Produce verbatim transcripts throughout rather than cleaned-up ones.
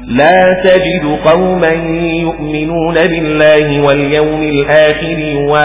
لا تجد قوما يؤمنون بالله واليوم الآخر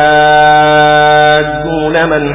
يوادون من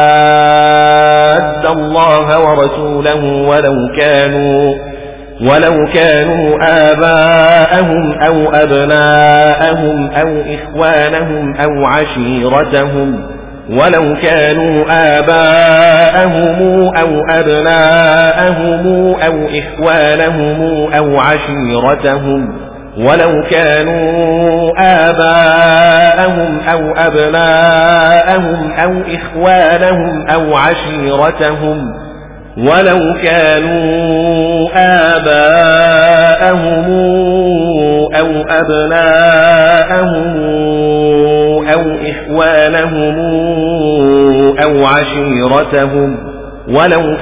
حاد الله ورسوله ولو كانوا ولو كانوا آباءهم أو أبناءهم أو إخوانهم أو عشيرتهم ولو كانوا آباءهم أو أبناءهم أو إخوانهم أو عشيرتهم ولو كانوا آباءهم أو أبناءهم أو إخوانهم أو عشيرتهم ولو كانوا آباءهم أو أبناءهم أو إخوانهم أو عشيرتهم ولو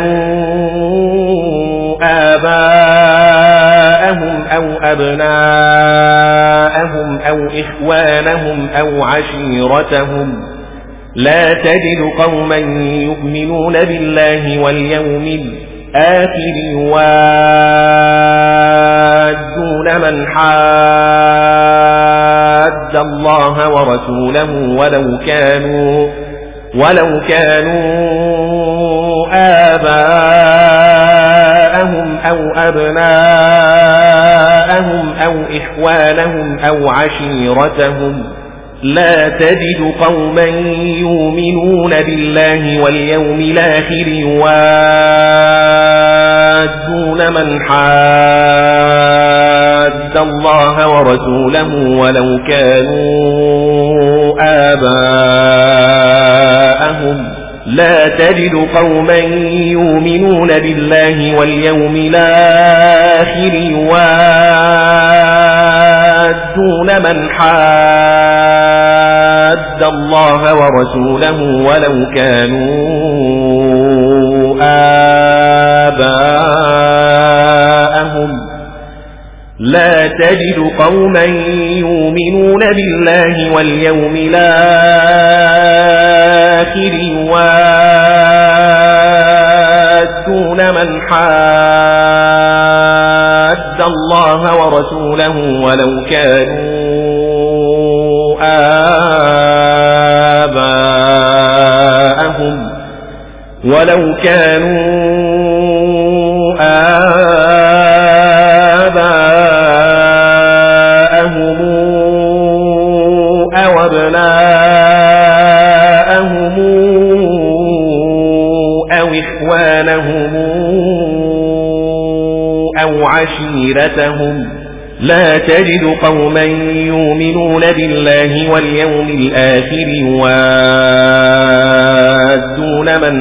كانوا آباءهم أو أبناءهم أو إخوانهم أو عشيرتهم لا تجد قوما يؤمنون بالله واليوم الآخر يوادون من حاد الله ورسوله ولو كانوا ولو كانوا آباءهم أو أبناءهم أو إخوانهم أو عشيرتهم لا تجد قوما يؤمنون بالله واليوم الآخر يوادون من حاد الله ورسوله ولو كانوا آباءهم لا تجد قوما يؤمنون بالله واليوم الآخر يوادون من حاد الله ورسوله ولو كانوا آباءهم لا تجد قوما يؤمنون بالله واليوم الآخر يوادون من حاد الله ورسوله ولو كانوا آباءهم ولو كانوا آباءهم أو أبناءهم أو إخوانهم أو عشيرتهم لا تجد قوما يؤمنون بالله واليوم الآخر يوادون من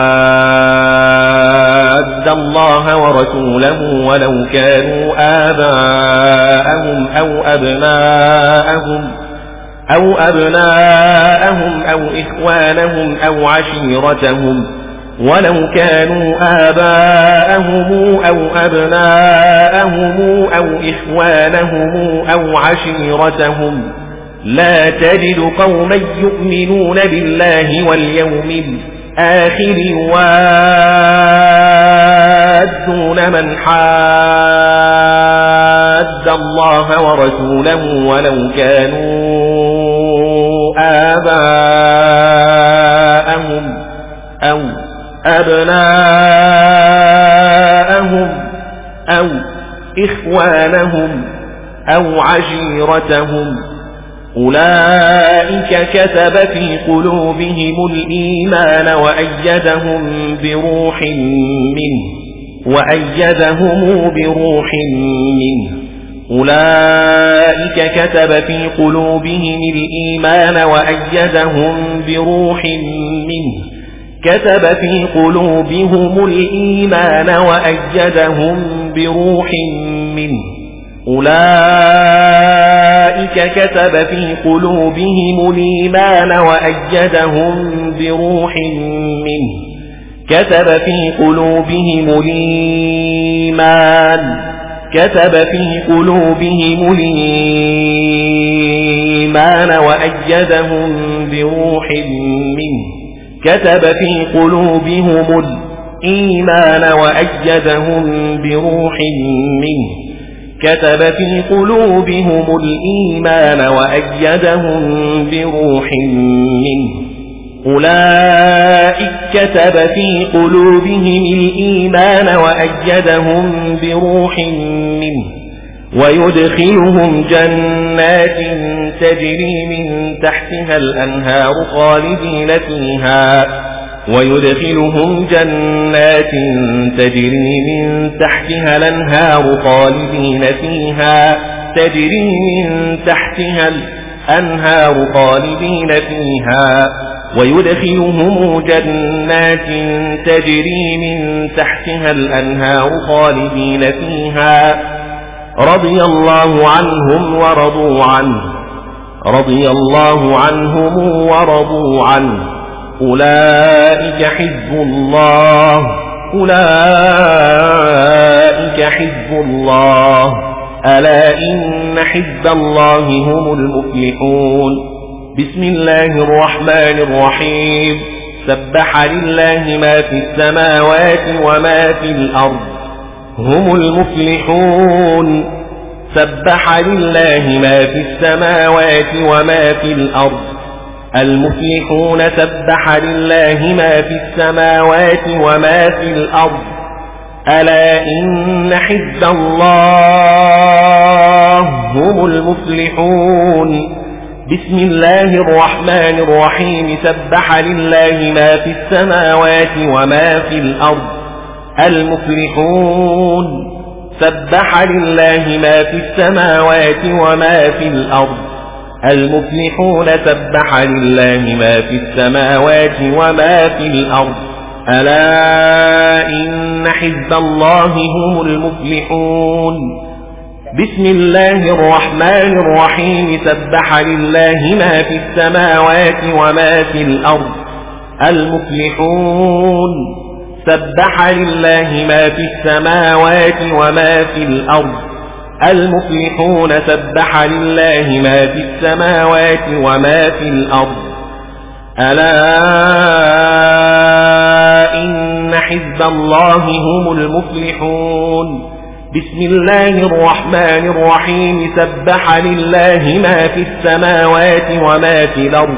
حاد الله ورسوله ولو كانوا آباءهم أو أبناءهم أو أبناءهم أو إخوانهم أو عشيرتهم ولو كانوا آباءهم أو أبناءهم أو إخوانهم أو عشيرتهم لا تجد قوما يؤمنون بالله واليوم الآخر يوادون من حاد الله ورسوله ولو كانوا آباءهم أو أبناءهم أو إخوانهم أو عشيرتهم أولئك كتب في قلوبهم الإيمان وأيدهم بروح منه وأيدهم بروح منه أولئك كتب في قلوبهم الإيمان وأيدهم بروح منه كتب في قلوبهم الإيمان وأيدهم بروح منه أولئك كتب في قلوبهم الإيمان وأيدهم بروح منه كتب في قلوبهم الإيمان كتب في قلوبهم الإيمان وأيدهم بروح منه كتب في قلوبهم الإيمان وأيدهم بروح منه كتب في قلوبهم الإيمان وأيدهم بروح منه أولئك كتب في قلوبهم الإيمان وأيدهم بروح منه ويدخلهم جنات تجري من تحتها الأنهار خالدين فيها ويدخلهم جنات تجري من تحتها الأنهار خالدين فيها تجري من تحتها الأنهار خالدين فيها ويدخلهم جنات تجري من تحتها الأنهار خالدين فيها رضي الله عنهم ورضوا عنه رضي الله عنهم ورضوا عنه أولئك حزب الله أولئك حزب الله ألا إن حزب الله هم المفلحون بسم الله الرحمن الرحيم سبح لله ما في السماوات وما في الأرض هم المفلحون سبح لله ما في السماوات وما في الأرض المفلحون سبح لله ما في السماوات وما في الأرض ألا إن حزب الله هم المفلحون بسم الله الرحمن الرحيم سبح لله ما في السماوات وما في الأرض المفلحون سبح لله ما في السماوات وما في الأرض المفلحون سبح لله ما في السماوات وما في الأرض ألا إن حزب الله هم المفلحون بسم الله الرحمن الرحيم سبح لله ما في السماوات وما في الأرض المفلحون سبح لله ما في السماوات وما في الأرض المفلحون سبح لله ما في السماوات وما في الأرض ألا إن حزب الله هم المفلحون بسم الله الرحمن الرحيم سبح لله ما في السماوات وما في الأرض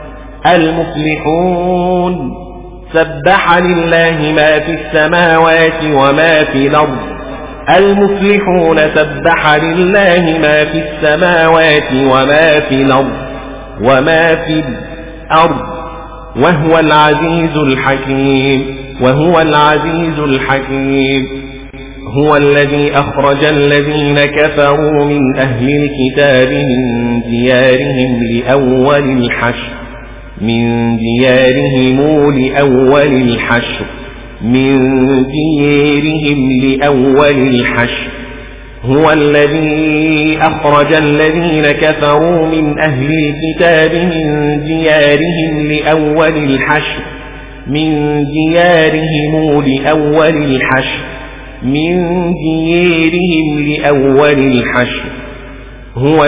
المفلحون سبح لله ما في السماوات وما في الأرض المفلحون سبح لله ما في السماوات وما في الأرض وما في الأرض وهو العزيز الحكيم وهو العزيز الحكيم هو الذي أخرج الذين كفروا من أهل الكتاب من ديارهم لأول الحشر من ديارهم لأول الحشر من ديارهم لأول الحشر هو الذي أخرج الذين كفروا من أهل الكتاب من ديارهم لأول الحشر من ديارهم لأول الحشر من ديارهم لأول الحشر هو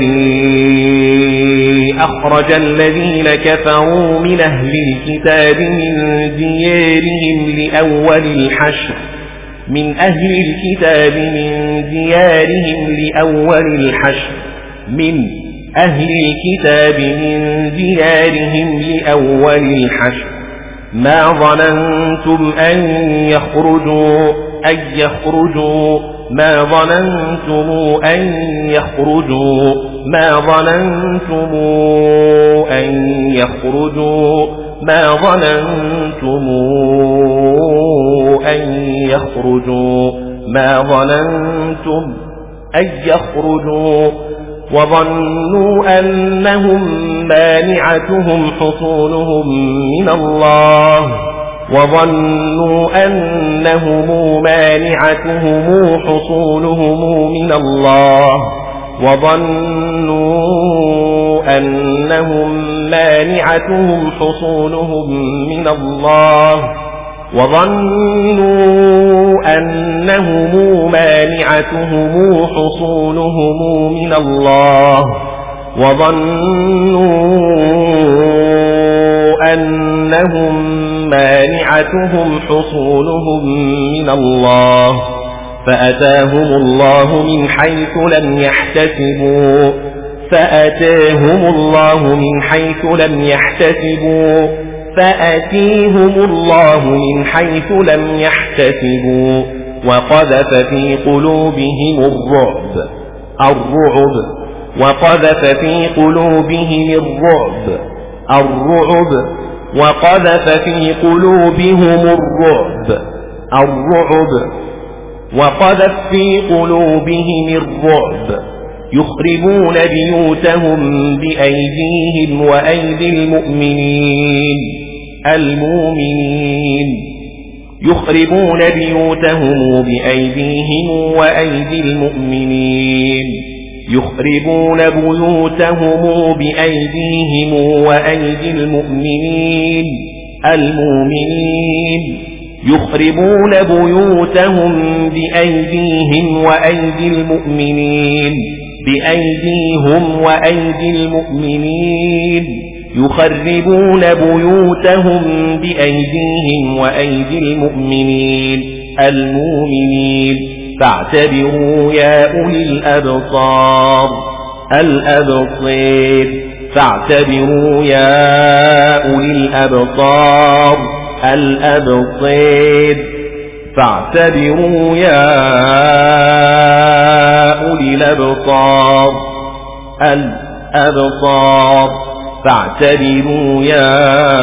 الذي أخرج الذين كفروا من أهل الكتاب من ديارهم لأول الحشر من أهل الكتاب من ديارهم لأول الحشر من أهل الكتاب من ديارهم لأول الحشر ما ظننتم أن يخرجوا أن يخرجوا ما ظننتم أن يخرجوا ما ظننتم أن يخرجوا ما ظننتم أن يخرجوا ما ظننتم أن يخرجوا وظنوا أنهم مانعتهم حصونهم من الله وظنوا أنهم مانعتهم حصونهم من الله وظنوا أنهم مانعتهم حصونهم من الله وظنوا أنهم مانعتهم حصونهم من الله وظنوا أنهم مانعتهم حصونهم من الله فأتاهم الله من حيث لم يحتسبوا فأتاهم الله من حيث لم يحتسبوا فأتيهم الله من حيث لم يحتسبوا وقذف في قلوبهم الرعب الرعب وقذف في قلوبهم الرعب الرعب وقذف في قلوبهم الرعب الرعب وقذف في قلوبهم الرعب يخربون بيوتهم بأيديهم وأيدي المؤمنين المؤمنين يخربون بيوتهم بأيديهم وأيدي المؤمنين يخربون بيوتهم بأيديهم وأيدي المؤمنين المؤمنين يخربون بيوتهم بأيديهم وأيدي المؤمنين بأيديهم وأيدي المؤمنين يخربون بيوتهم بأيديهم وأيدي المؤمنين المؤمنين فاعتبروا يا أولي الأبصار الأبصير فاعتبروا يا أولي الأبصار الأبصير فاعتبروا يا أولي الأبصار الأبصار فاعتبروا يا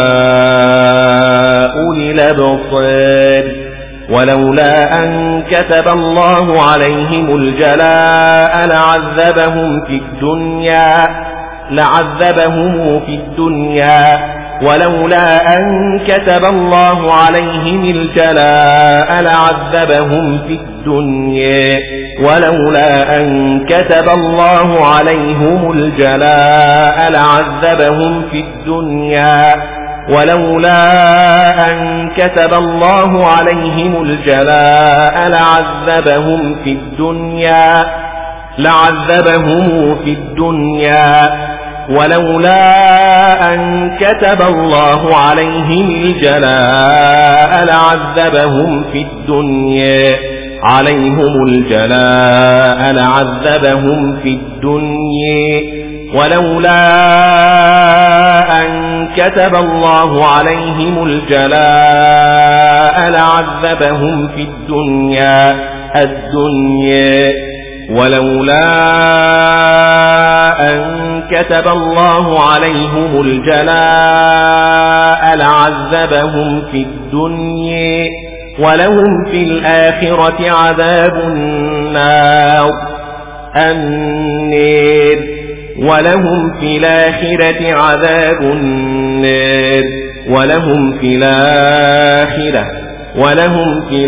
أولي الأبصار ولولا أن كتب الله عليهم الجلاء لعذبهم في الدنيا لعذبهم في الدنيا ولولا أن كتب الله عليهم الجلاء لعذبهم في الدنيا ولولا أن كتب الله عليهم الجلاء لعذبهم في الدنيا ولولا أن كتب الله عليهم الجلاء لعذبهم في الدنيا لعذبهم في الدنيا ولولا أن كتب الله عليهم الجلاء لعذبهم في الدنيا عليهم الجلاء لعذبهم في الدنيا ولولا أن كتب الله عليهم الجلاء لعذبهم في الدنيا الدنيا ولولا أن كتب الله عليهم الجلاء لعذبهم في الدنيا ولهم في الآخرة عذاب النار النار ولهم في الآخرة عذاب النار ولهم في الآخرة ولهم في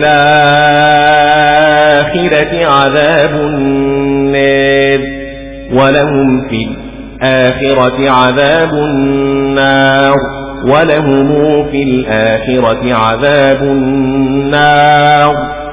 الآخرة عذاب النار ولهم في الآخرة عذاب النار ولهم في الآخرة عذاب النار